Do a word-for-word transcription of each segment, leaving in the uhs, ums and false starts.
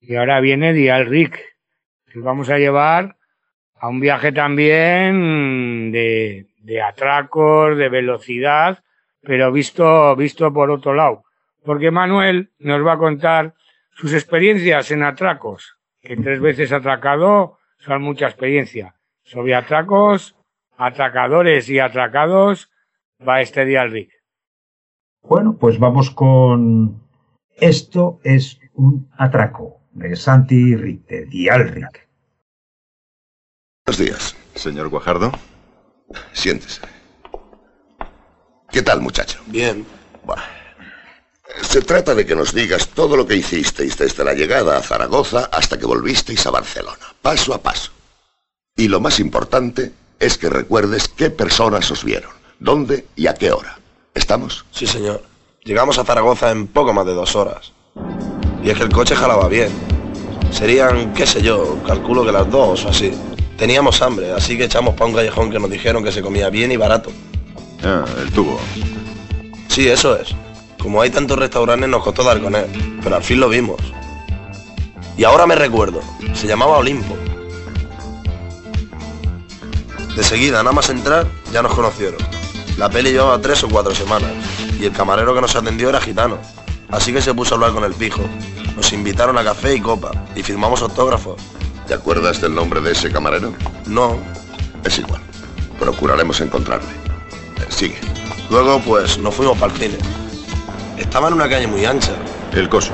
Y ahora viene Dial Rick. Nos vamos a llevar a un viaje también de, de atracos, de velocidad, pero visto, visto por otro lado. Porque Manuel nos va a contar sus experiencias en atracos, que tres veces atracado son mucha experiencia. Sobre atracos, atracadores y atracados va este Dial Rick. Bueno, pues vamos con Esto es un atraco, de Santi Rick, de Dial Rick. Buenos días. Señor Guajardo. Siéntese. ¿Qué tal, muchacho? Bien. Bueno, se trata de que nos digas todo lo que hicisteis desde la llegada a Zaragoza hasta que volvisteis a Barcelona, paso a paso. Y lo más importante es que recuerdes qué personas os vieron, dónde y a qué hora. ¿Estamos? Sí, señor. Llegamos a Zaragoza en poco más de dos horas. Y es que el coche jalaba bien. Serían, qué sé yo, calculo que las dos o así. Teníamos hambre, así que echamos para un callejón que nos dijeron que se comía bien y barato. Ah, el tubo. Sí, eso es. Como hay tantos restaurantes nos costó dar con él, pero al fin lo vimos. Y ahora me recuerdo, se llamaba Olimpo. De seguida, nada más entrar, ya nos conocieron. La peli llevaba tres o cuatro semanas, y el camarero que nos atendió era gitano. Así que se puso a hablar con el pijo. Nos invitaron a café y copa, y firmamos autógrafos. ¿Te acuerdas del nombre de ese camarero? No. Es igual. Procuraremos encontrarle. Eh, sigue. Luego, pues, nos fuimos para el cine. Estaba en una calle muy ancha. El Coso.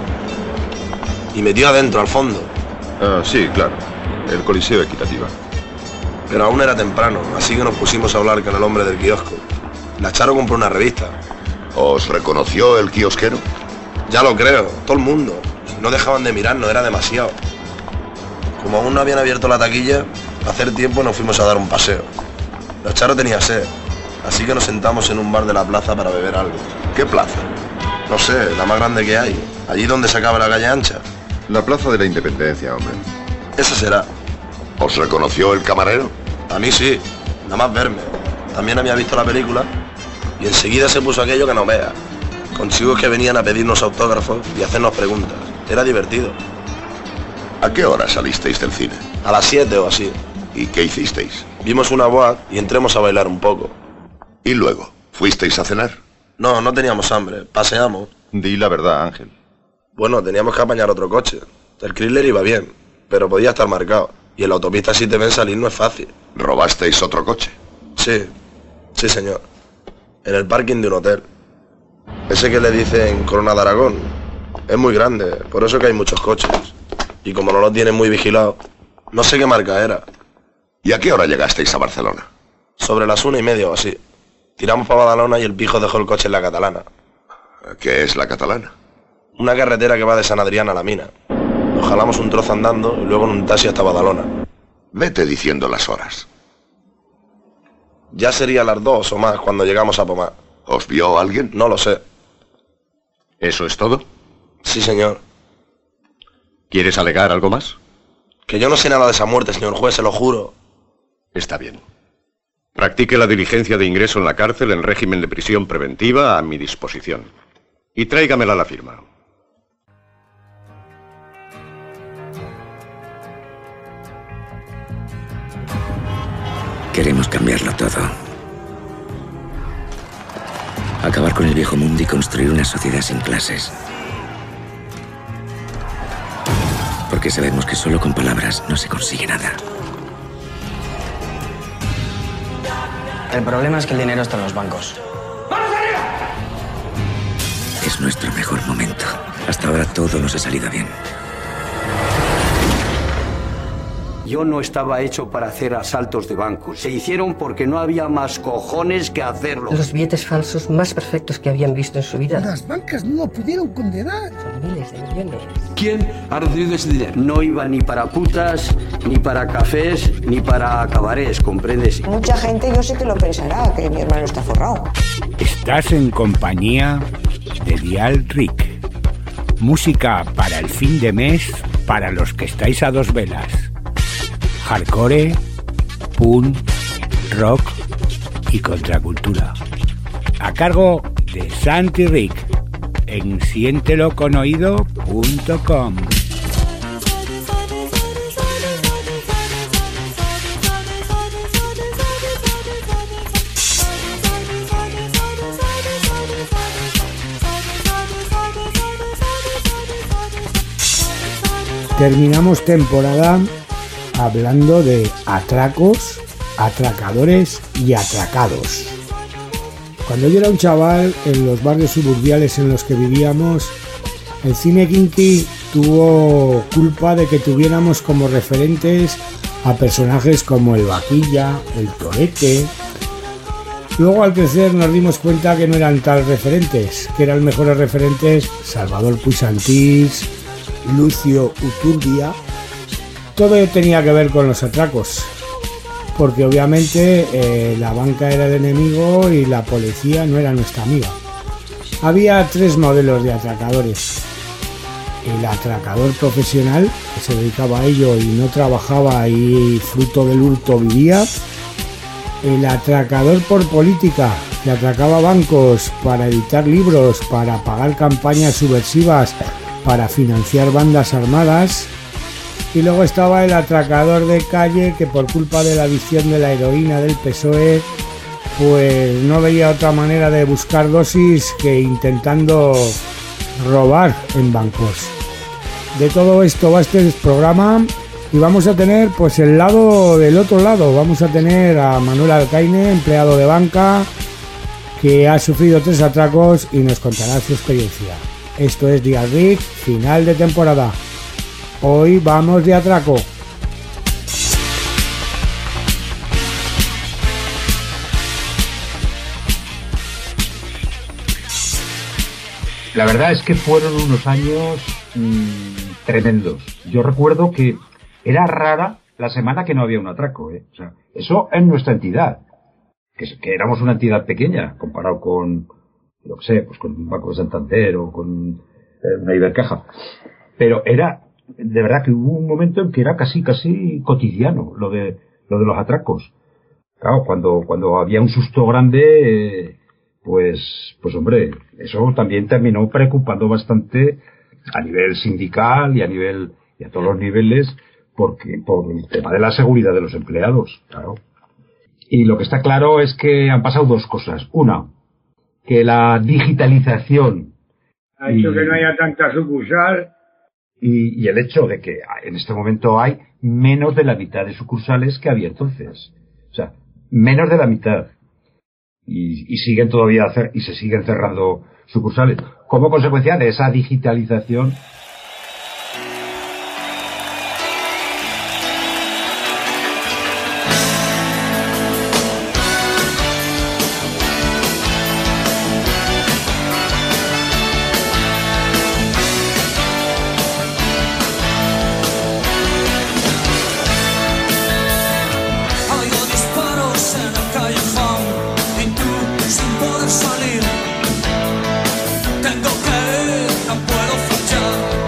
Y metió adentro, al fondo. Ah, sí, claro. El Coliseo Equitativa. Pero aún era temprano, así que nos pusimos a hablar con el hombre del kiosco. La Charo compró una revista. ¿Os reconoció el kiosquero? Ya lo creo, todo el mundo. No dejaban de mirarnos, era demasiado. Como aún no habían abierto la taquilla, a hacer tiempo nos fuimos a dar un paseo. La Charo tenía sed, así que nos sentamos en un bar de la plaza para beber algo. ¿Qué plaza? No sé, la más grande que hay. Allí donde se acaba la calle ancha. La Plaza de la Independencia, hombre. Esa será. ¿Os reconoció el camarero? A mí sí, nada más verme. También había visto la película y enseguida se puso aquello que no vea. Con chicos que venían a pedirnos autógrafos y hacernos preguntas. Era divertido. ¿A qué hora salisteis del cine? A las siete o así. ¿Y qué hicisteis? Vimos una boa y entremos a bailar un poco. ¿Y luego? ¿Fuisteis a cenar? No, no teníamos hambre. Paseamos. Di la verdad, Ángel. Bueno, teníamos que apañar otro coche. El Chrysler iba bien, pero podía estar marcado. Y en la autopista si te ven salir no es fácil. ¿Robasteis otro coche? Sí, sí señor. En el parking de un hotel. Ese que le dicen Corona de Aragón. Es muy grande, por eso que hay muchos coches. Y como no lo tienen muy vigilado, no sé qué marca era. ¿Y a qué hora llegasteis a Barcelona? Sobre las una y media o así. Tiramos para Badalona y el pijo dejó el coche en la Catalana. ¿Qué es la Catalana? Una carretera que va de San Adrián a la mina. Nos jalamos un trozo andando y luego en un taxi hasta Badalona. Vete diciendo las horas. Ya sería las dos o más cuando llegamos a Pomar. ¿Os vio alguien? No lo sé. ¿Eso es todo? Sí, señor. ¿Quieres alegar algo más? Que yo no sé nada de esa muerte, señor juez, se lo juro. Está bien. Practique la diligencia de ingreso en la cárcel en régimen de prisión preventiva a mi disposición. Y tráigamela a la firma. Queremos cambiarlo todo. Acabar con el viejo mundo y construir una sociedad sin clases. Porque sabemos que solo con palabras no se consigue nada. El problema es que el dinero está en los bancos. ¡Vamos arriba! Es nuestro mejor momento. Hasta ahora todo nos ha salido bien. Yo no estaba hecho para hacer asaltos de bancos. Se hicieron porque no había más cojones que hacerlo. Los billetes falsos más perfectos que habían visto en su vida. Las bancas no lo pudieron condenar. Son miles de millones. ¿Quién ha recibido ese dinero? No iba ni para putas, ni para cafés, ni para cabarets, ¿comprendes? Mucha gente yo sé que lo pensará, que mi hermano está forrado. Estás en compañía de Dial Rick. Música para el fin de mes, para los que estáis a dos velas. Hardcore, punk, rock y contracultura. A cargo de Santi Rick en siéntelo con oído punto com. terminamos temporada hablando de atracos, atracadores y atracados. Cuando yo era un chaval, en los barrios suburbiales en los que vivíamos, el cine kinky tuvo culpa de que tuviéramos como referentes a personajes como el Vaquilla, el Torete. Luego, al crecer, nos dimos cuenta que no eran tal referentes, que eran mejores referentes Salvador Puisantís, Lucio Uturbia. Todo tenía que ver con los atracos, porque obviamente eh, la banca era el enemigo y la policía no era nuestra amiga. Había tres modelos de atracadores: el atracador profesional, que se dedicaba a ello y no trabajaba y fruto del hurto vivía; el atracador por política, que atracaba bancos para editar libros, para pagar campañas subversivas, para financiar bandas armadas; y luego estaba el atracador de calle, que por culpa de la adicción de la heroína del P S O E, pues no veía otra manera de buscar dosis que intentando robar en bancos. De todo esto va este programa, y vamos a tener pues el lado del otro lado. Vamos a tener a Manuel Alcaine, empleado de banca, que ha sufrido tres atracos y nos contará su experiencia. Esto es Dial Ric, final de temporada. Hoy vamos de atraco. La verdad es que fueron unos años mmm, tremendos. Yo recuerdo que era rara la semana que no había un atraco, ¿eh? O sea, eso en nuestra entidad, que, que éramos una entidad pequeña comparado con, lo que sé, pues con un Banco de Santander o con eh, una Ibercaja. Pero era, de verdad que hubo un momento en que era casi, casi cotidiano lo de, lo de los atracos. Claro, cuando, cuando había un susto grande, eh, pues, pues hombre, eso también terminó preocupando bastante a nivel sindical y a nivel, y a todos los niveles, porque, por el tema de la seguridad de los empleados, claro. Y lo que está claro es que han pasado dos cosas. Una, que la digitalización ha hecho y, que no haya tanta sucursal. Y, y el hecho de que en este momento hay menos de la mitad de sucursales que había entonces. O sea, menos de la mitad. Y, y siguen todavía hacer, y se siguen cerrando sucursales. Como consecuencia de esa digitalización. Tengo que ir, no puedo fallar.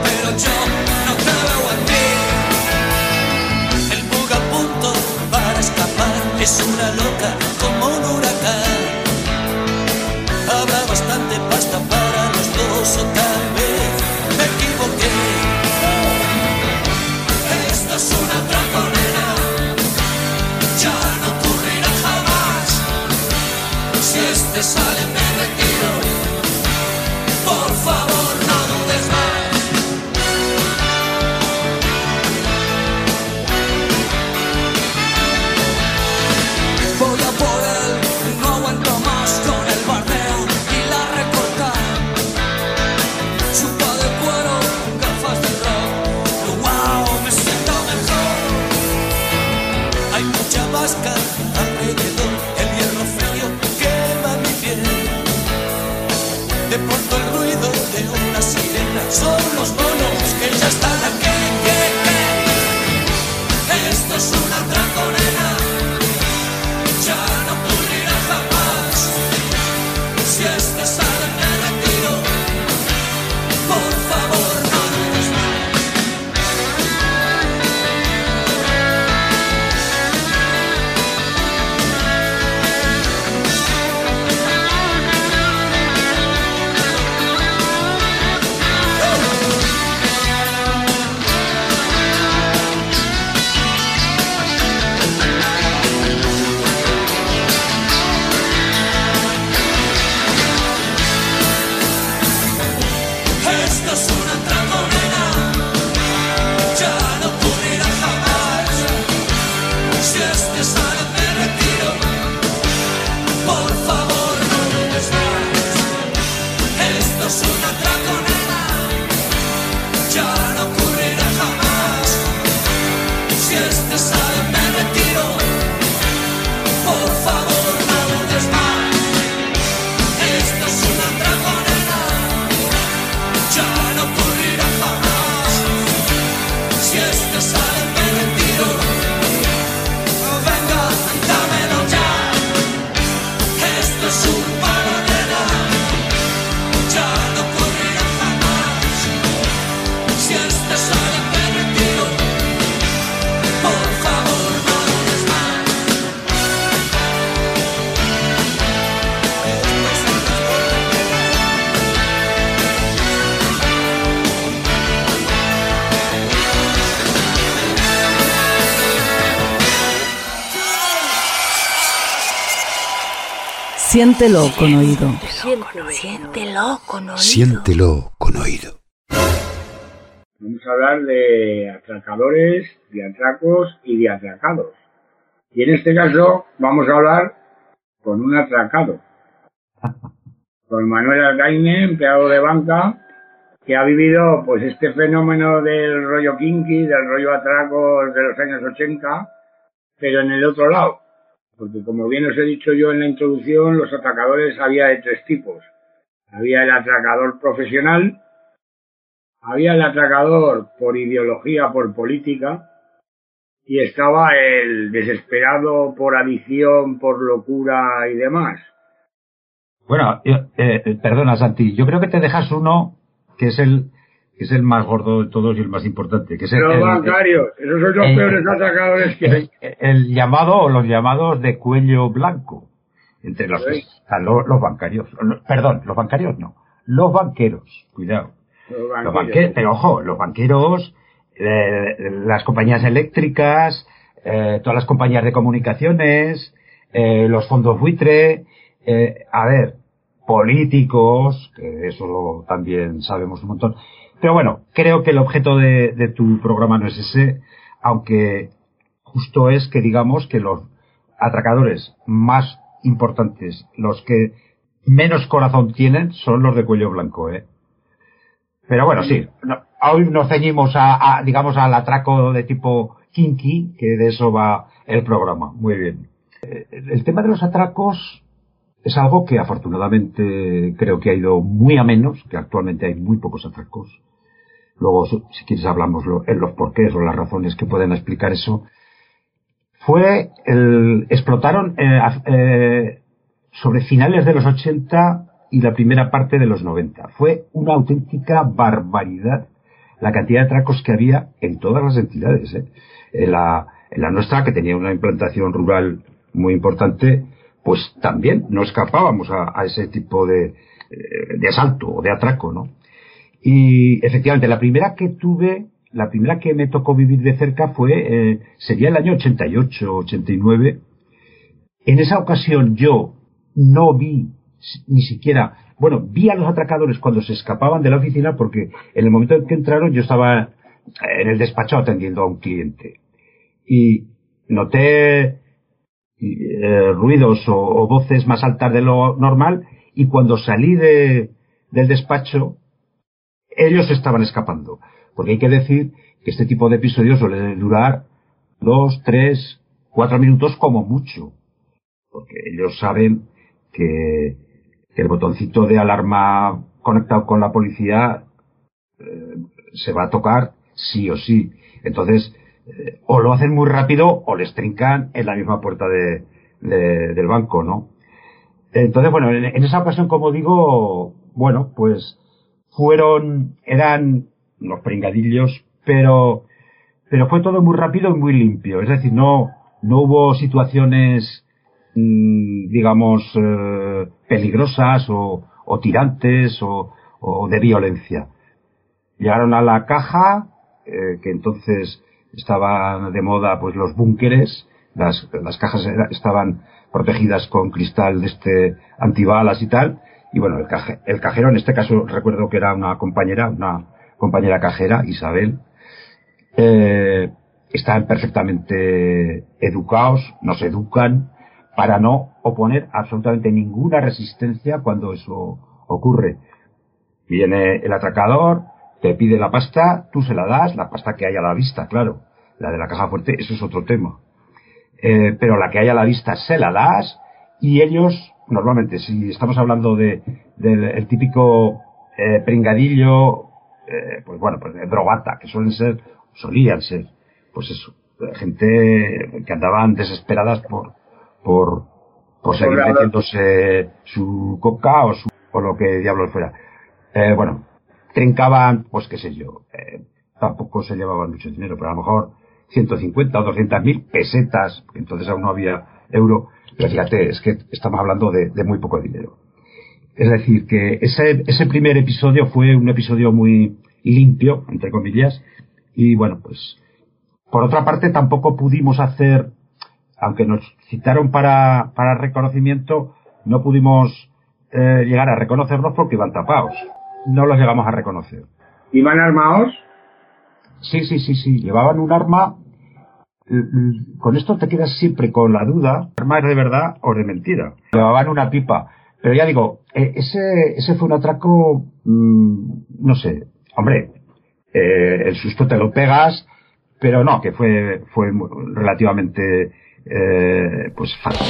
Siéntelo con oído. Siéntelo con oído. Siéntelo con oído. Vamos a hablar de atracadores, de atracos y de atracados. Y en este caso vamos a hablar con un atracado. Con Manuel Alcaine, empleado de banca, que ha vivido pues este fenómeno del rollo kinky, del rollo atracos de los años ochenta, pero en el otro lado. Porque como bien os he dicho yo en la introducción, los atracadores había de tres tipos. Había el atracador profesional, había el atracador por ideología, por política, y estaba el desesperado por adicción, por locura y demás. Bueno, yo, eh, perdona Santi, yo creo que te dejas uno que es el que es el más gordo de todos y el más importante, que es el, los el, bancarios, el, esos son los el, peores atracadores que hay. El, el llamado o los llamados de cuello blanco, entre los que están los, los bancarios, perdón, los bancarios no, los banqueros, cuidado. Los banqueros. Los banqueros, pero ojo, los banqueros, eh, las compañías eléctricas, eh, todas las compañías de comunicaciones, eh, los fondos buitre, eh, a ver, políticos, que eso también sabemos un montón. Pero bueno, creo que el objeto de, de tu programa no es ese, aunque justo es que digamos que los atracadores más importantes, los que menos corazón tienen, son los de cuello blanco, ¿eh? Pero bueno, sí, no, hoy nos ceñimos a, a, digamos, al atraco de tipo kinky, que de eso va el programa. Muy bien. El tema de los atracos es algo que afortunadamente creo que ha ido muy a menos, que actualmente hay muy pocos atracos. Luego, si quieres, hablamos en los porqués o las razones que pueden explicar eso. Fue el, explotaron eh, eh, sobre finales de los ochenta y la primera parte de los noventa. Fue una auténtica barbaridad la cantidad de atracos que había en todas las entidades, ¿eh? En la, en la nuestra, que tenía una implantación rural muy importante, pues también no escapábamos a, a ese tipo de, de asalto o de atraco, ¿no? Y efectivamente, la primera que tuve, la primera que me tocó vivir de cerca fue, eh, sería el año ochenta y ocho, ochenta y nueve. En esa ocasión yo no vi ni siquiera, bueno, vi a los atracadores cuando se escapaban de la oficina, porque en el momento en que entraron yo estaba en el despacho atendiendo a un cliente. Y noté eh, ruidos o, o voces más altas de lo normal, y cuando salí de, del despacho, ellos estaban escapando. Porque hay que decir que este tipo de episodios suele durar dos, tres, cuatro minutos como mucho. Porque ellos saben que, que el botoncito de alarma conectado con la policía eh, se va a tocar sí o sí. Entonces, eh, o lo hacen muy rápido o les trincan en la misma puerta de, de, del banco, ¿no? Entonces, bueno, en, en esa ocasión, como digo, bueno, pues fueron, eran unos pringadillos, pero, pero fue todo muy rápido y muy limpio. Es decir, no, no hubo situaciones, mmm, digamos, eh, peligrosas o, o tirantes o, o de violencia. Llegaron a la caja, eh, que entonces estaban de moda, pues los búnkeres, las, las cajas era, estaban protegidas con cristal de este antibalas y tal. Y bueno, el, caje, el cajero, en este caso recuerdo que era una compañera, una compañera cajera, Isabel, eh, están perfectamente educados, nos educan para no oponer absolutamente ninguna resistencia cuando eso ocurre. Viene el atracador, te pide la pasta, tú se la das, la pasta que hay a la vista, claro, la de la caja fuerte, eso es otro tema. Eh, pero la que hay a la vista se la das, y ellos, normalmente, si estamos hablando de del el típico eh, pringadillo, eh, pues bueno, pues de drogata, que suelen ser, solían ser, pues eso, gente que andaban desesperadas por por por seguir metiéndose su coca o su, o lo que diablos fuera. Eh, bueno, trincaban, pues qué sé yo, eh, tampoco se llevaban mucho dinero, pero a lo mejor ciento cincuenta o doscientas mil pesetas, porque entonces aún no había euro. Pero fíjate, es que estamos hablando de, de muy poco dinero. Es decir, que ese, ese primer episodio fue un episodio muy limpio, entre comillas, y bueno, pues, por otra parte tampoco pudimos hacer, aunque nos citaron para, para reconocimiento, no pudimos eh, llegar a reconocerlos porque iban tapados. No los llegamos a reconocer. ¿Iban armados? Sí, sí, sí, sí. Llevaban un arma. Con esto te quedas siempre con la duda, ¿arma es de verdad o de mentira? Llevaban una pipa. Pero ya digo, ese ese fue un atraco, mmm, no sé, hombre, eh, el susto te lo pegas, pero no, que fue fue relativamente eh, pues fácil.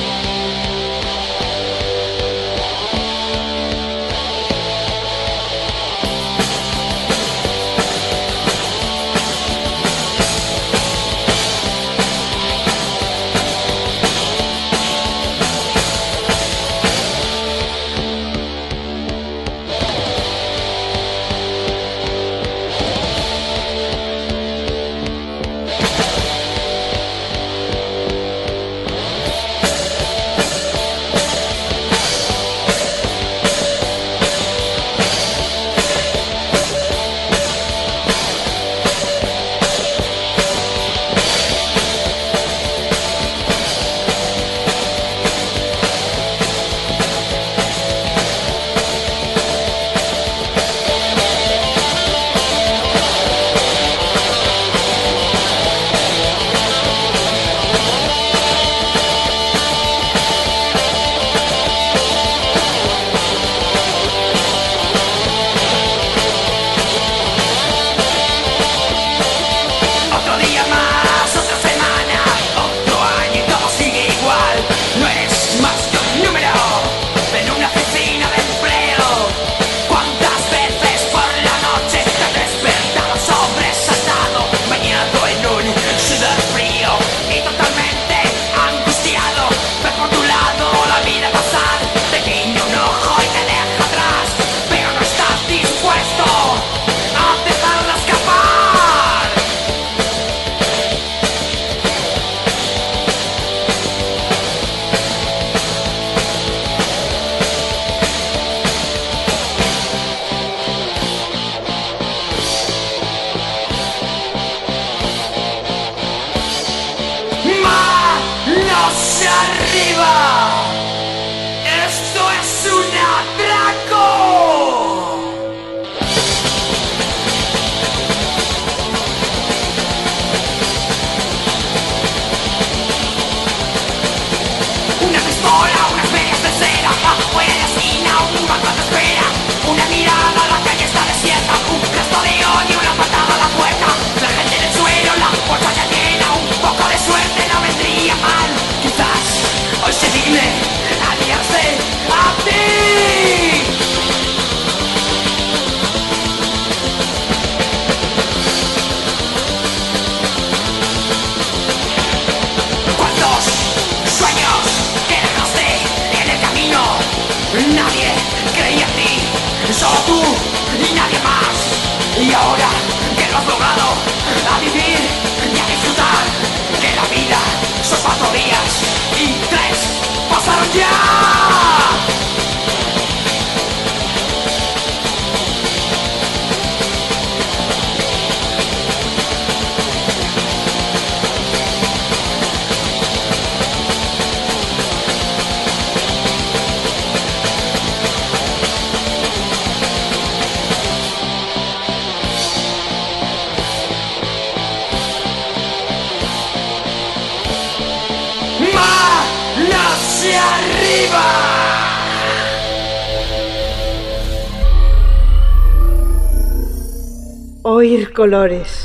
Oír colores,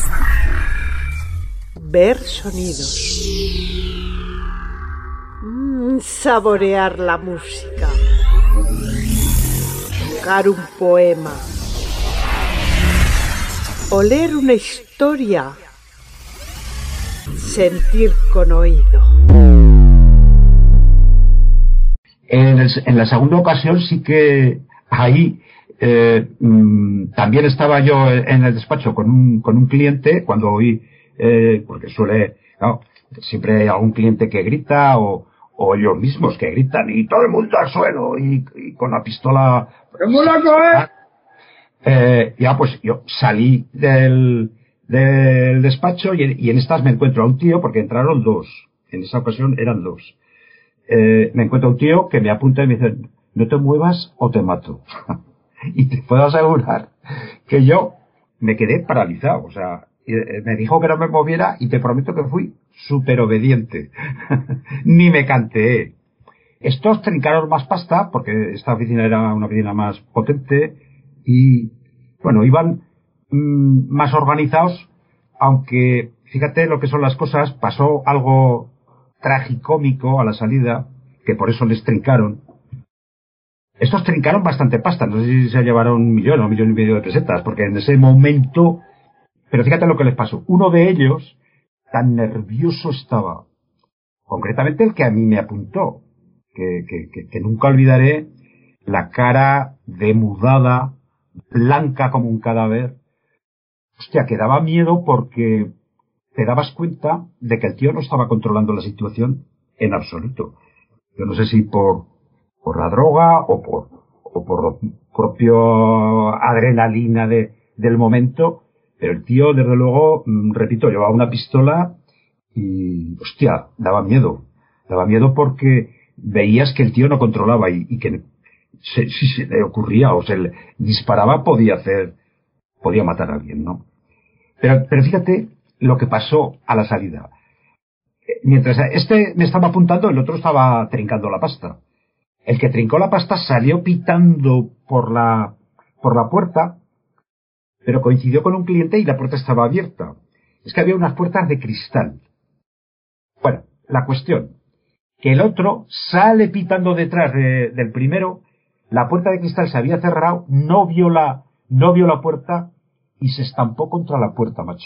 ver sonidos, mm, saborear la música, tocar un poema, oler una historia, sentir con oído. En, el, en la segunda ocasión sí que ahí eh, mmm, también estaba yo en el despacho con un, con un cliente cuando oí, eh, porque suele, ¿no? Siempre hay algún cliente que grita o, o ellos mismos que gritan y todo el mundo al suelo y, y con la pistola. Eh, ya pues yo salí del, del despacho y, y en estas me encuentro a un tío porque entraron dos. En esa ocasión eran dos. eh, me encuentro un tío que me apunta y me dice, no te muevas o te mato. Y te puedo asegurar que yo me quedé paralizado, o sea, me dijo que no me moviera y te prometo que fui súper obediente. Ni me canteé. Estos trincaron más pasta, porque esta oficina era una oficina más potente, y, bueno, iban mmm, más organizados, aunque, fíjate lo que son las cosas, pasó algo tragicómico a la salida, que por eso les trincaron. Estos trincaron bastante pasta, no sé si se llevaron un millón o un millón y medio de pesetas, porque en ese momento, pero fíjate lo que les pasó. Uno de ellos, tan nervioso estaba, concretamente el que a mí me apuntó, que, que, que, que nunca olvidaré, la cara demudada, blanca como un cadáver. Hostia, que daba miedo porque te dabas cuenta de que el tío no estaba controlando la situación en absoluto. Yo no sé si por, por la droga o por, o por propio adrenalina de, del momento, pero el tío, desde luego, repito, llevaba una pistola y, hostia, daba miedo. Daba miedo porque veías que el tío no controlaba y, y que se, si se le ocurría o se le disparaba podía hacer, podía matar a alguien, ¿no? Pero, pero fíjate lo que pasó a la salida. Mientras este me estaba apuntando, el otro estaba trincando la pasta. El que trincó la pasta salió pitando por la, por la puerta, pero coincidió con un cliente y la puerta estaba abierta. Es que había unas puertas de cristal. Bueno, la cuestión, que el otro sale pitando detrás de, del primero, la puerta de cristal se había cerrado, no vio la, no vio la puerta y se estampó contra la puerta, macho.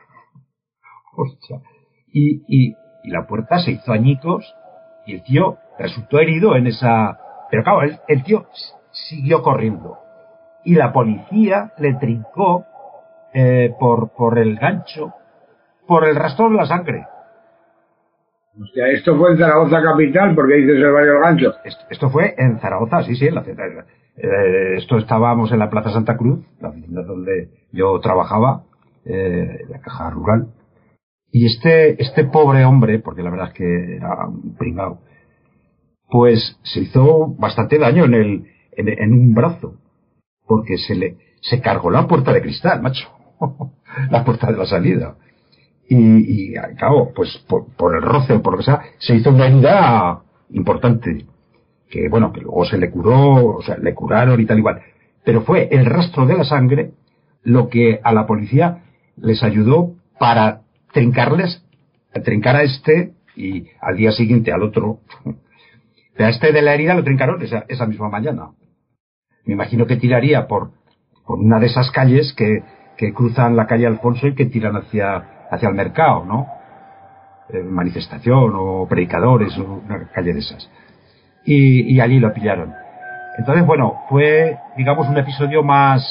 Hostia. Y, y, y la puerta se hizo añicos y el tío resultó herido en esa... Pero claro, el, el tío siguió corriendo. Y la policía le trincó eh, por, por el gancho, por el rastro de la sangre. Hostia, esto fue en Zaragoza capital, porque dices el barrio del Gancho. Esto, esto fue en Zaragoza, sí, sí, en la ciudad. Eh, esto estábamos en la Plaza Santa Cruz, la oficina donde yo trabajaba, eh, la caja rural. Y este, este pobre hombre, porque la verdad es que era un pringao, pues se hizo bastante daño en el, en, en un brazo, porque se le, se cargó la puerta de cristal, macho. La puerta de la salida. Y, y claro, pues por, por el roce o por lo que sea, se hizo una herida importante. Que bueno, que luego se le curó, o sea, le curaron y tal igual. Pero fue el rastro de la sangre lo que a la policía les ayudó para trincarles, trincar a este y al día siguiente al otro. A este de la herida lo trincaron esa, esa misma mañana. Me imagino que tiraría por, por una de esas calles que, que cruzan la calle Alfonso y que tiran hacia, hacia el mercado, ¿no? Eh, manifestación o predicadores o una calle de esas. Y, y allí lo pillaron. Entonces, bueno, fue, digamos, un episodio más,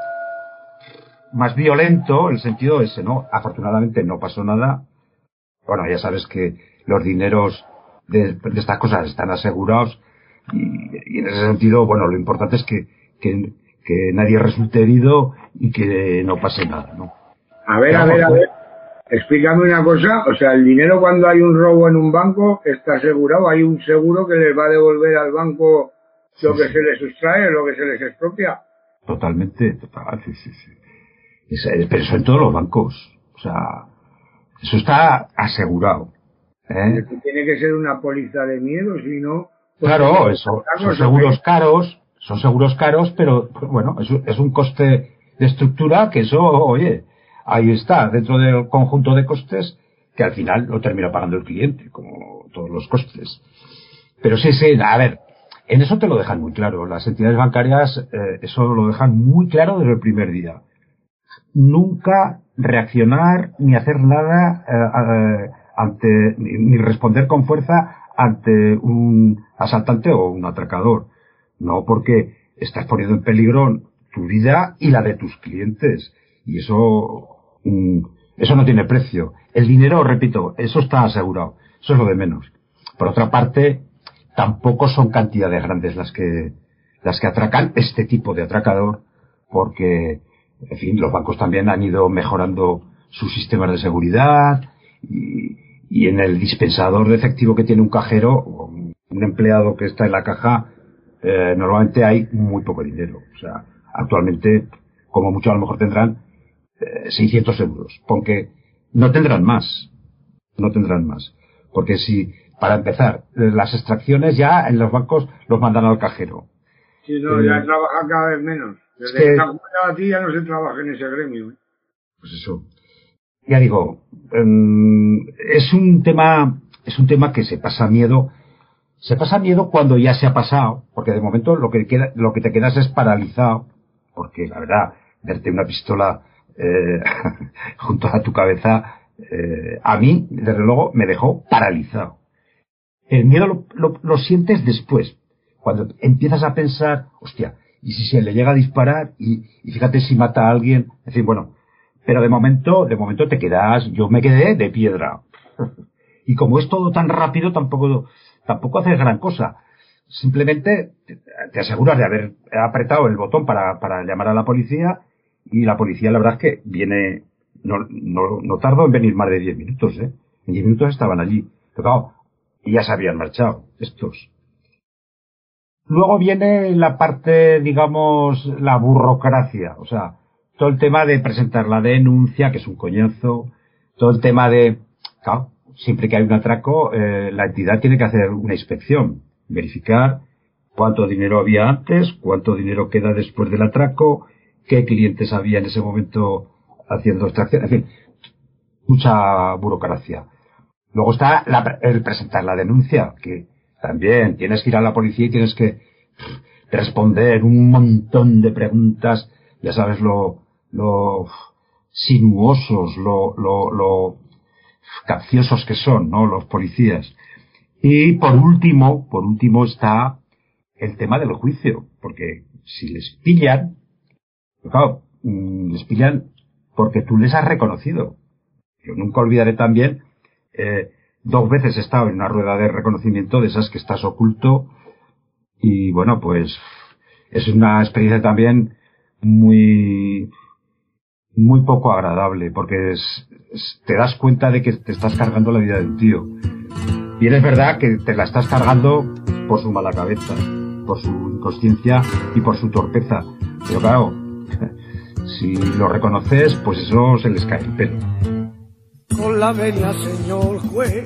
más violento, en el sentido ese, ¿no? Afortunadamente no pasó nada. Bueno, ya sabes que los dineros de, de estas cosas están asegurados y, y en ese sentido, bueno, lo importante es que, que, que nadie resulte herido y que no pase nada, ¿no? A ver, a ver, a ver. Explícame una cosa, o sea, el dinero cuando hay un robo en un banco está asegurado, hay un seguro que les va a devolver al banco lo sí, que sí. se les sustrae, lo que se les expropia. Totalmente, total, sí, sí, sí. Es, es, pero eso en todos los bancos, o sea, eso está asegurado. ¿eh? Tiene que ser una póliza de miedo, si no... Pues claro, eso, son seguros que... caros, son seguros caros, pero bueno, es, es un coste de estructura que eso, oye... Ahí está, dentro del conjunto de costes, que al final lo termina pagando el cliente, como todos los costes. Pero sí, sí, a ver, en eso te lo dejan muy claro. Las entidades bancarias, eh, eso lo dejan muy claro desde el primer día. Nunca reaccionar ni hacer nada eh, eh, ante, ni, ni responder con fuerza ante un asaltante o un atracador. No, porque estás poniendo en peligro tu vida y la de tus clientes. Y eso, eso no tiene precio. El dinero, repito, eso está asegurado. Eso es lo de menos. Por otra parte, tampoco son cantidades grandes las que, las que atracan este tipo de atracador, porque, en fin, los bancos también han ido mejorando sus sistemas de seguridad y, y en el dispensador de efectivo que tiene un cajero, un empleado que está en la caja, eh, normalmente hay muy poco dinero. O sea, actualmente, como mucho a lo mejor tendrán eh, seiscientos euros. Porque no tendrán más. No tendrán más. Porque si, para empezar, las extracciones ya en los bancos los mandan al cajero. Sí, no, eh, ya trabajan cada vez menos. Desde es que, que te acuerdas a ti ya no se trabaja en ese gremio. ¿eh? Pues eso. Ya digo, eh, es un tema, es un tema que se pasa miedo. Se pasa miedo cuando ya se ha pasado, porque de momento lo que queda, lo que te quedas es paralizado, porque la verdad, verte una pistola eh, junto a tu cabeza, eh, a mí, desde luego, me dejó paralizado. El miedo lo, lo, lo sientes después, cuando empiezas a pensar, hostia, y si se le llega a disparar, y, y fíjate si mata a alguien, en fin, bueno, pero de momento, de momento te quedas, yo me quedé de piedra. Y como es todo tan rápido, tampoco, tampoco haces gran cosa. Simplemente te aseguras de haber apretado el botón para, para llamar a la policía, y la policía, la verdad es que viene, no, no, no tardó en venir más de diez minutos, eh. En diez minutos estaban allí. Pero claro, y ya se habían marchado, estos. Luego viene la parte, digamos, la burocracia, o sea, todo el tema de presentar la denuncia, que es un coñazo, todo el tema de, claro, siempre que hay un atraco, eh, la entidad tiene que hacer una inspección, verificar cuánto dinero había antes, cuánto dinero queda después del atraco, qué clientes había en ese momento haciendo extracción, en fin, mucha burocracia. Luego está la, el presentar la denuncia, que también tienes que ir a la policía y tienes que responder un montón de preguntas, ya sabes lo, lo sinuosos, lo, lo, lo capciosos que son, ¿no? Los policías. Y por último, por último está el tema del juicio, porque si les pillan, claro, les pillan porque tú les has reconocido. Yo nunca olvidaré también, eh, dos veces he estado en una rueda de reconocimiento de esas que estás oculto, y bueno, pues es una experiencia también muy muy poco agradable, porque es, es, te das cuenta de que te estás cargando la vida de un tío, y es verdad que te la estás cargando por su mala cabeza, por su inconsciencia y por su torpeza, pero claro, si lo reconoces, pues eso se les cae el pelo. Con la venia, señor juez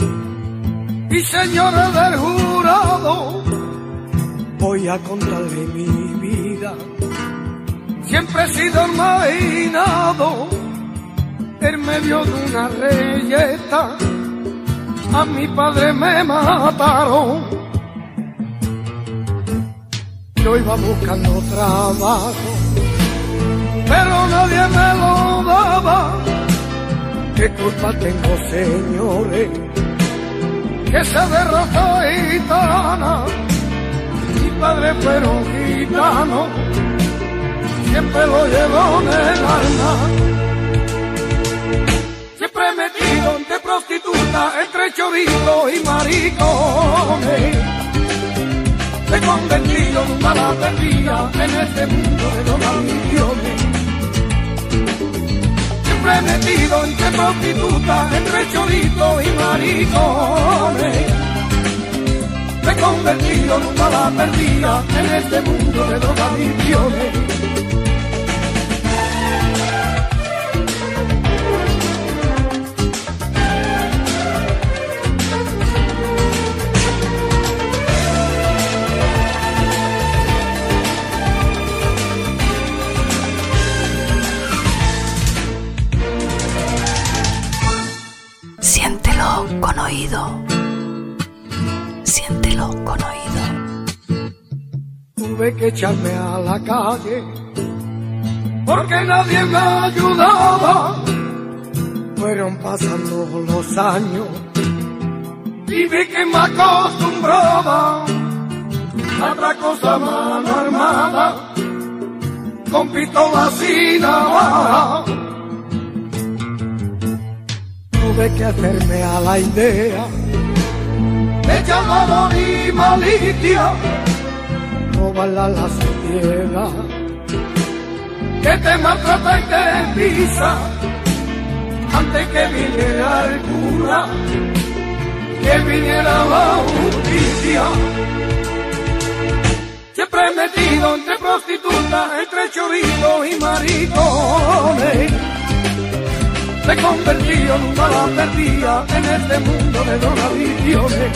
y señores del jurado, voy a contarle mi vida. Siempre he sido marginado en medio de una reyeta. A mi padre me mataron. Yo iba buscando trabajo, pero nadie me lo daba. ¿Qué culpa tengo, señores, que se derrotó gitana? Mi padre fueron gitano, siempre lo llevó en el alma. Siempre metido entre prostitutas, entre choritos y maricones, me he convertido en una mala perdida en este mundo de los ambiciones. Siempre metido entre prostitutas, entre choritos y maricones, me he convertido en una mala perdida en este mundo de dos ambiciones. Siéntelo con oído. Siéntelo con oído. Tuve que echarme a la calle porque nadie me ayudaba. Fueron pasando los años y vi que me acostumbraba a otra cosa, mano armada, con pistolas y navaja. Tuve que hacerme a la idea de llamar y malicia, robarla a la sociedad que te maltrata y te pisa. Antes que viniera el cura, que viniera la justicia. Siempre metido entre prostitutas, entre choritos y maricones, me convertí en una bala perdida en este mundo de drogadicciones.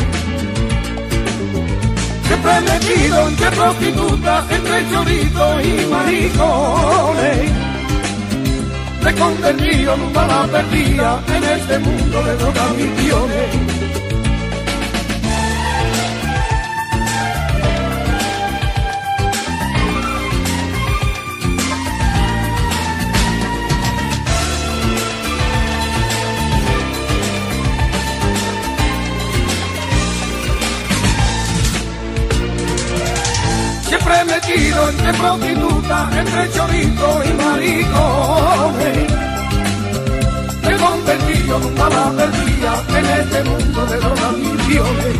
Siempre metido entre prostitutas, entre choritos y maricones, me convertí en una bala perdida en este mundo de drogadicciones. Siempre metido entre prostitutas, entre choritos y maricones, me convertí en una bala perdida en este mundo de drogadicciones.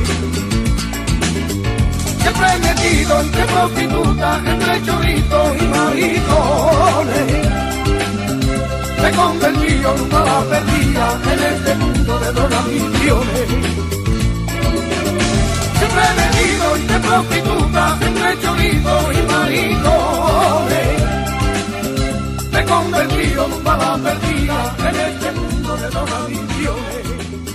Siempre metido entre prostitutas, entre choritos y maricones, me convertí en una bala perdida en este mundo de drogadicciones. Siempre metido entre prostitutas, entre choritos y maricones, me convertí en una bala perdida en este mundo de drogadicciones.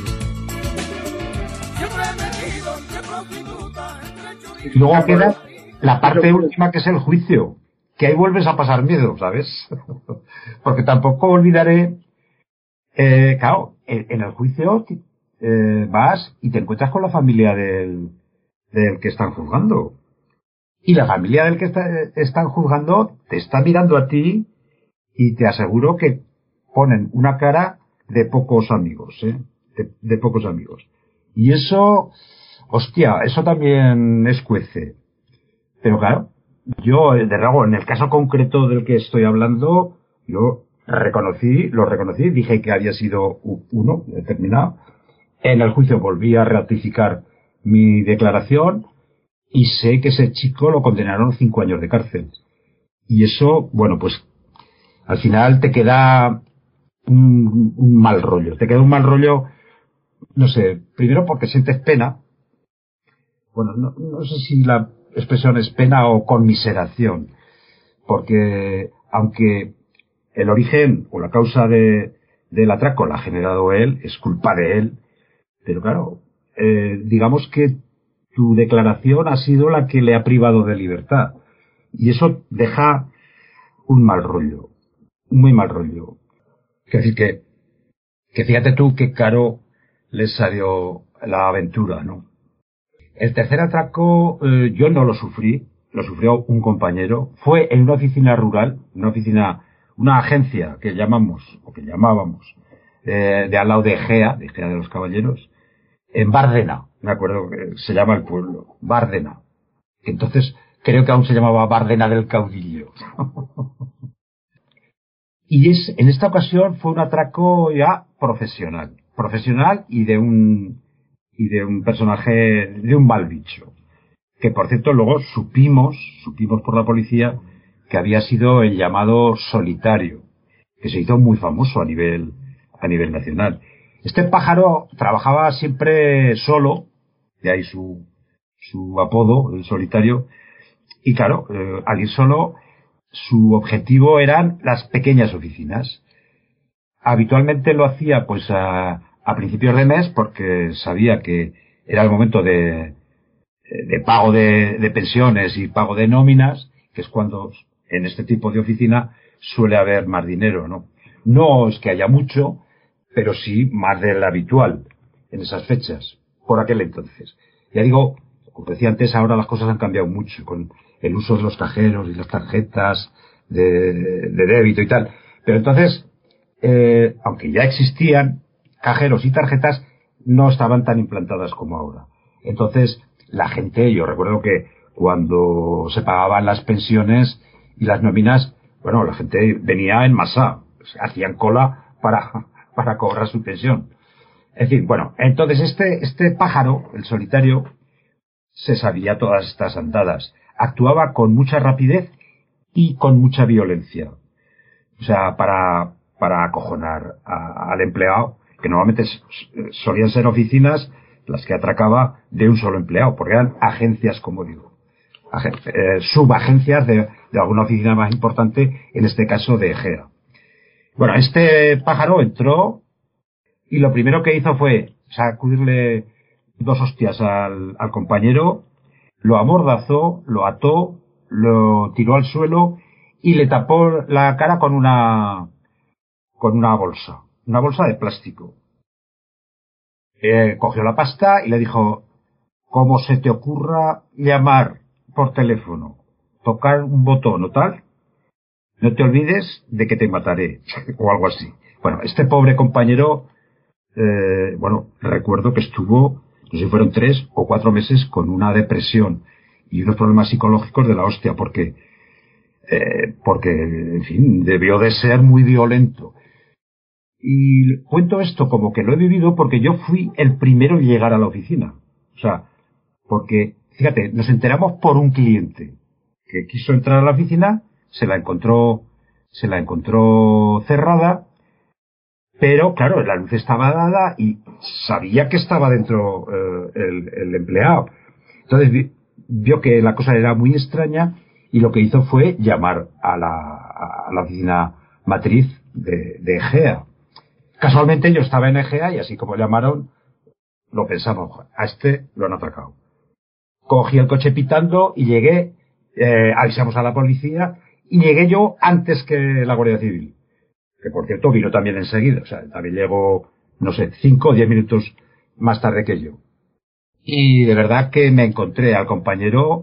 Siempre metido entre prostitutas, entre choritos. Y luego queda la parte última, que es el juicio, que ahí vuelves a pasar miedo, ¿sabes? Porque tampoco olvidaré, eh, claro, en el juicio eh, vas y te encuentras con la familia del, del que están juzgando. Y la familia del que está, están juzgando te está mirando a ti y te aseguro que ponen una cara de pocos amigos, ¿eh? De, de pocos amigos. Y eso, hostia, eso también escuece. Pero claro, yo, de nuevo, en el caso concreto del que estoy hablando, yo reconocí, lo reconocí, dije que había sido uno determinado. En el juicio volví a ratificar mi declaración y sé que ese chico lo condenaron cinco años de cárcel. Y eso, bueno, pues al final te queda un, un mal rollo. Te queda un mal rollo, no sé, primero porque sientes pena. Bueno, no, no sé si la expresión es pena o conmiseración. Porque aunque el origen o la causa de, del atraco la ha generado él, es culpa de él, pero claro, eh, digamos que tu declaración ha sido la que le ha privado de libertad. Y eso deja un mal rollo. Un muy mal rollo. Es decir, que, que fíjate tú qué caro les salió la aventura, ¿no? El tercer atraco, eh, yo no lo sufrí, lo sufrió un compañero. Fue en una oficina rural, una oficina, una agencia que llamamos, o que llamábamos, eh, de al lado de Egea, de Egea de los Caballeros, en Bárdena, me acuerdo que se llama el pueblo, Bárdena. Entonces, creo que aún se llamaba Bárdena del Caudillo. Y es, en esta ocasión fue un atraco ya profesional. Profesional y de un, y de un personaje, de un mal bicho. Que por cierto luego supimos, supimos por la policía, que había sido el llamado Solitario, que se hizo muy famoso a nivel, a nivel nacional. Este pájaro trabajaba siempre solo, de ahí su, su apodo, el Solitario, y claro, eh, al ir solo, su objetivo eran las pequeñas oficinas. Habitualmente lo hacía pues a, a principios de mes, porque sabía que era el momento de, de pago de, de pensiones y pago de nóminas, que es cuando en este tipo de oficina suele haber más dinero, ¿no? No es que haya mucho, pero sí más del habitual en esas fechas, por aquel entonces. Ya digo, como decía antes, ahora las cosas han cambiado mucho con el uso de los cajeros y las tarjetas de, de débito y tal. Pero entonces, eh, aunque ya existían cajeros y tarjetas, no estaban tan implantadas como ahora. Entonces, la gente, yo recuerdo que cuando se pagaban las pensiones y las nóminas, bueno, la gente venía en masa, hacían cola para, para cobrar su pensión. En fin, bueno, entonces este, este pájaro, el Solitario, se sabía todas estas andadas. Actuaba con mucha rapidez y con mucha violencia. O sea, para, para acojonar a, al empleado, que normalmente solían ser oficinas las que atracaba de un solo empleado, porque eran agencias, como digo, Agen eh, subagencias de, de alguna oficina más importante, en este caso de Egea. Bueno, este pájaro entró y lo primero que hizo fue sacudirle dos hostias al, al compañero, lo amordazó, lo ató, lo tiró al suelo y le tapó la cara con una con una bolsa, una bolsa de plástico. Eh, cogió la pasta y le dijo: ¿cómo se te ocurra llamar por teléfono, tocar un botón o tal? No te olvides de que te mataré, o algo así. Bueno, este pobre compañero, eh, bueno, recuerdo que estuvo, no sé si fueron tres o cuatro meses con una depresión y unos problemas psicológicos de la hostia, porque, eh, porque, en fin, debió de ser muy violento. Y cuento esto como que lo he vivido porque yo fui el primero en llegar a la oficina. O sea, porque, fíjate, nos enteramos por un cliente que quiso entrar a la oficina, se la encontró, se la encontró cerrada, pero claro, la luz estaba dada y sabía que estaba dentro eh, el, el empleado. Entonces vi, vio que la cosa era muy extraña y lo que hizo fue llamar a la, a la oficina matriz de, de Egea. Casualmente yo estaba en Egea y así como llamaron, lo pensamos, a este lo han atracado. Cogí el coche pitando y llegué, eh, avisamos a la policía y llegué yo antes que la Guardia Civil. Que por cierto vino también enseguida, o sea, también llegó, no sé, cinco o diez minutos más tarde que yo. Y de verdad que me encontré al compañero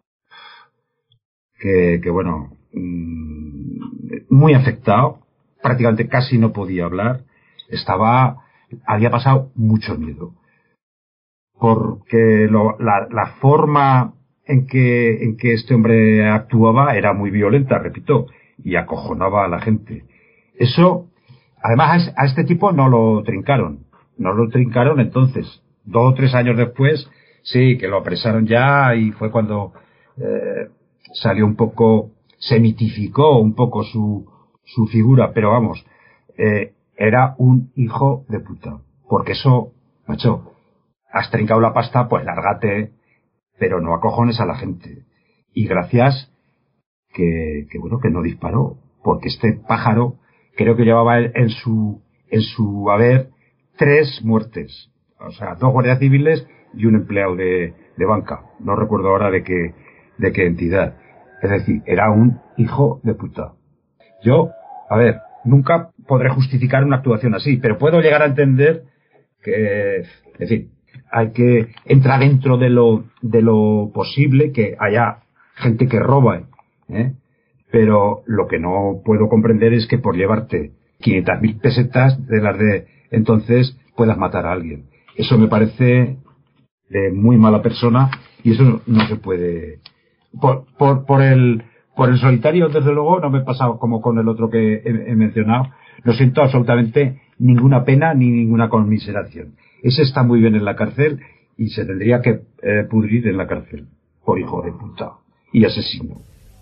que, que bueno, mmm, muy afectado, prácticamente casi no podía hablar, estaba, había pasado mucho miedo. Porque lo, la, la forma en que, en que este hombre actuaba era muy violenta, repito, y acojonaba a la gente. Eso, además a este tipo no lo trincaron, no lo trincaron entonces, dos o tres años después, sí, que lo apresaron ya y fue cuando eh, salió un poco, se mitificó un poco su, su figura, pero vamos, eh, era un hijo de puta, porque eso, macho, has trincado la pasta, pues lárgate, pero no acojones a la gente. Y gracias que, que bueno, que no disparó, porque este pájaro creo que llevaba en su, en su haber tres muertes. O sea, dos guardias civiles y un empleado de, de banca. No recuerdo ahora de qué, de qué entidad. Es decir, era un hijo de puta. Yo, a ver, nunca podré justificar una actuación así, pero puedo llegar a entender que, es decir, hay que entrar dentro de lo, de lo posible, que haya gente que roba, ¿eh? Pero lo que no puedo comprender es que por llevarte quinientas mil pesetas de las de entonces puedas matar a alguien. Eso me parece de muy mala persona y eso no se puede. Por, por, por el, por el solitario, desde luego, no me he pasado como con el otro que he, he mencionado. No siento absolutamente ninguna pena ni ninguna conmiseración. Ese está muy bien en la cárcel y se tendría que eh, pudrir en la cárcel por hijo de puta y asesino.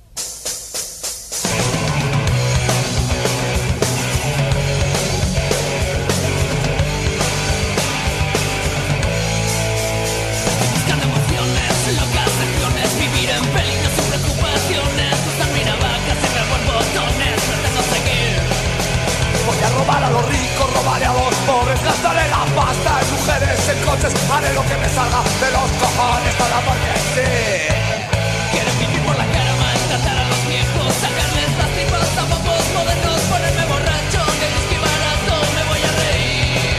Haré lo que me salga de los cojones para porque sí. Quieren vivir por la cara, maltratar a los viejos, sacarles las tripas a popos modernos, ponerme borracho, de whisky barato, me voy a reír.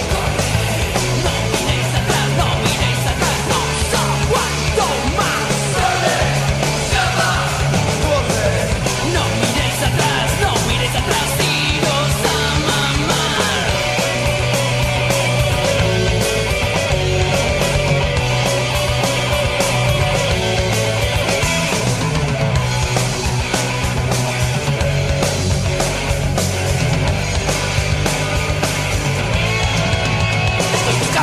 No miréis atrás, no miréis atrás, no, so, cuanto más.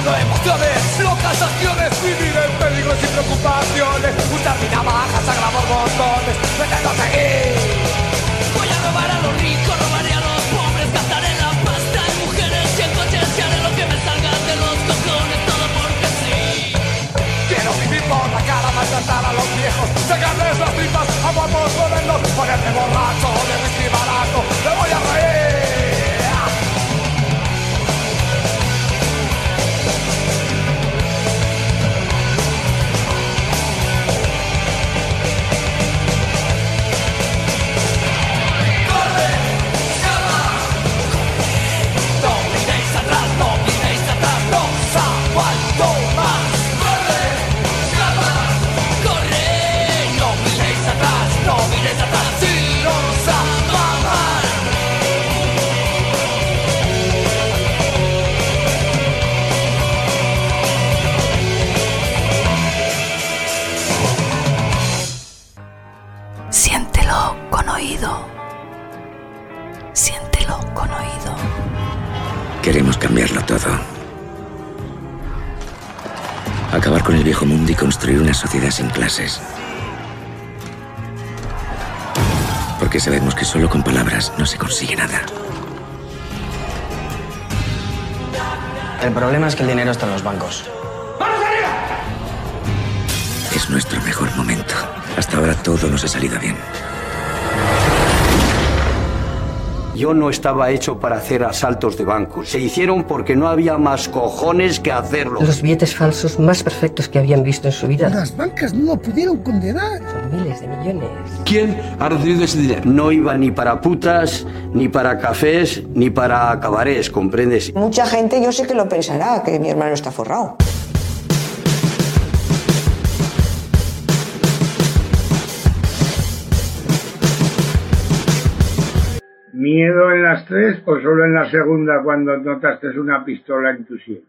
Buscando emociones, locas acciones, vivir en peligro sin preocupaciones. Usar mi navaja, sangra por montones, pretendo seguir. Voy a robar a los ricos, robaré a los pobres, gastaré la pasta en mujeres y en coches y haré lo que me salga de los cojones, todo porque sí. Quiero vivir por la cara, maltratar a los viejos, sacarles las tripas a guapos modernos, ponerme borracho de whisky barato, me voy a reír. Siéntelo con oído. Siéntelo con oído. Queremos cambiarlo todo. Acabar con el viejo mundo y construir una sociedad sin clases. Porque sabemos que solo con palabras no se consigue nada. El problema es que el dinero está en los bancos. Es nuestro mejor momento. Hasta ahora todo nos ha salido bien. Yo no estaba hecho para hacer asaltos de bancos. Se hicieron porque no había más cojones que hacerlo. Los billetes falsos más perfectos que habían visto en su vida. Las bancas no lo pudieron condenar. Son miles de millones. ¿Quién ha recibido ese dinero? No iba ni para putas, ni para cafés, ni para cabarets, ¿comprendes? Mucha gente yo sé que lo pensará, que mi hermano está forrado. ¿Miedo en las tres o solo en la segunda cuando notaste una pistola en tu sien?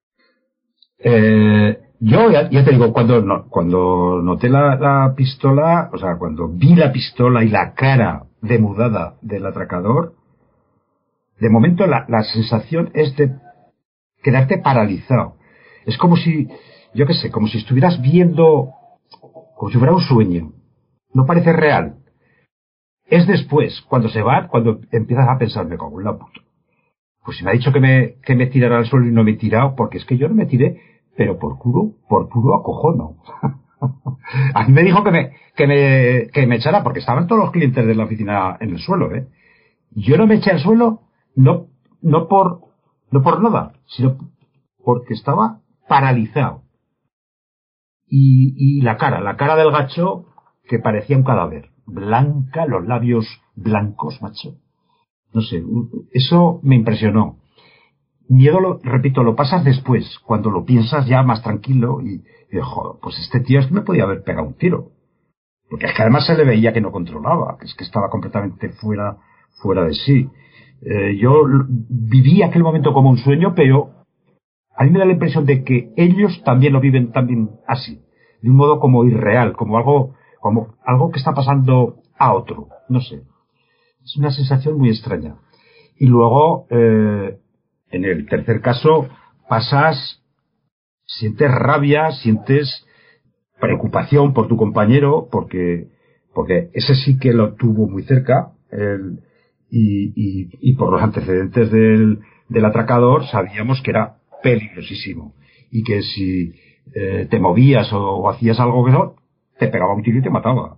Eh, yo ya, ya te digo, cuando no, cuando noté la, la pistola, o sea, cuando vi la pistola y la cara demudada del atracador, de momento la, la sensación es de quedarte paralizado. Es como si, yo qué sé, como si estuvieras viendo, como si fuera un sueño. No parece real. Es después, cuando se va, cuando empiezas a pensar, me cago en la puta. Pues si me ha dicho que me, que me tirara al suelo y no me he tirado, porque es que yo no me tiré, pero por puro, por puro acojono. A mí me dijo que me, que me, que me echara, porque estaban todos los clientes de la oficina en el suelo, ¿eh? Yo no me eché al suelo, no, no por, no por nada, sino porque estaba paralizado. Y, y la cara, la cara del gacho, que parecía un cadáver. Blanca, los labios blancos, macho. No sé, eso me impresionó. Miedo, lo, repito, lo pasas después, cuando lo piensas ya más tranquilo y, y joder, pues este tío es que me podía haber pegado un tiro. Porque es que además se le veía que no controlaba, que es que estaba completamente fuera, fuera de sí. Eh, yo viví aquel momento como un sueño, pero a mí me da la impresión de que ellos también lo viven también así, de un modo como irreal, como algo como algo que está pasando a otro, no sé. Es una sensación muy extraña. Y luego, eh, en el tercer caso, pasas, sientes rabia, sientes preocupación por tu compañero, porque, porque ese sí que lo tuvo muy cerca, el, y, y, y por los antecedentes del, del atracador sabíamos que era peligrosísimo. Y que si eh, te movías o, o hacías algo que no, te pegaba un tiro y te mataba.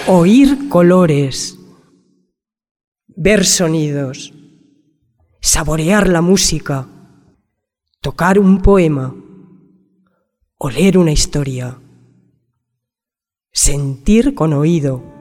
Oír colores, ver sonidos, saborear la música, tocar un poema, oler una historia, sentir con oído,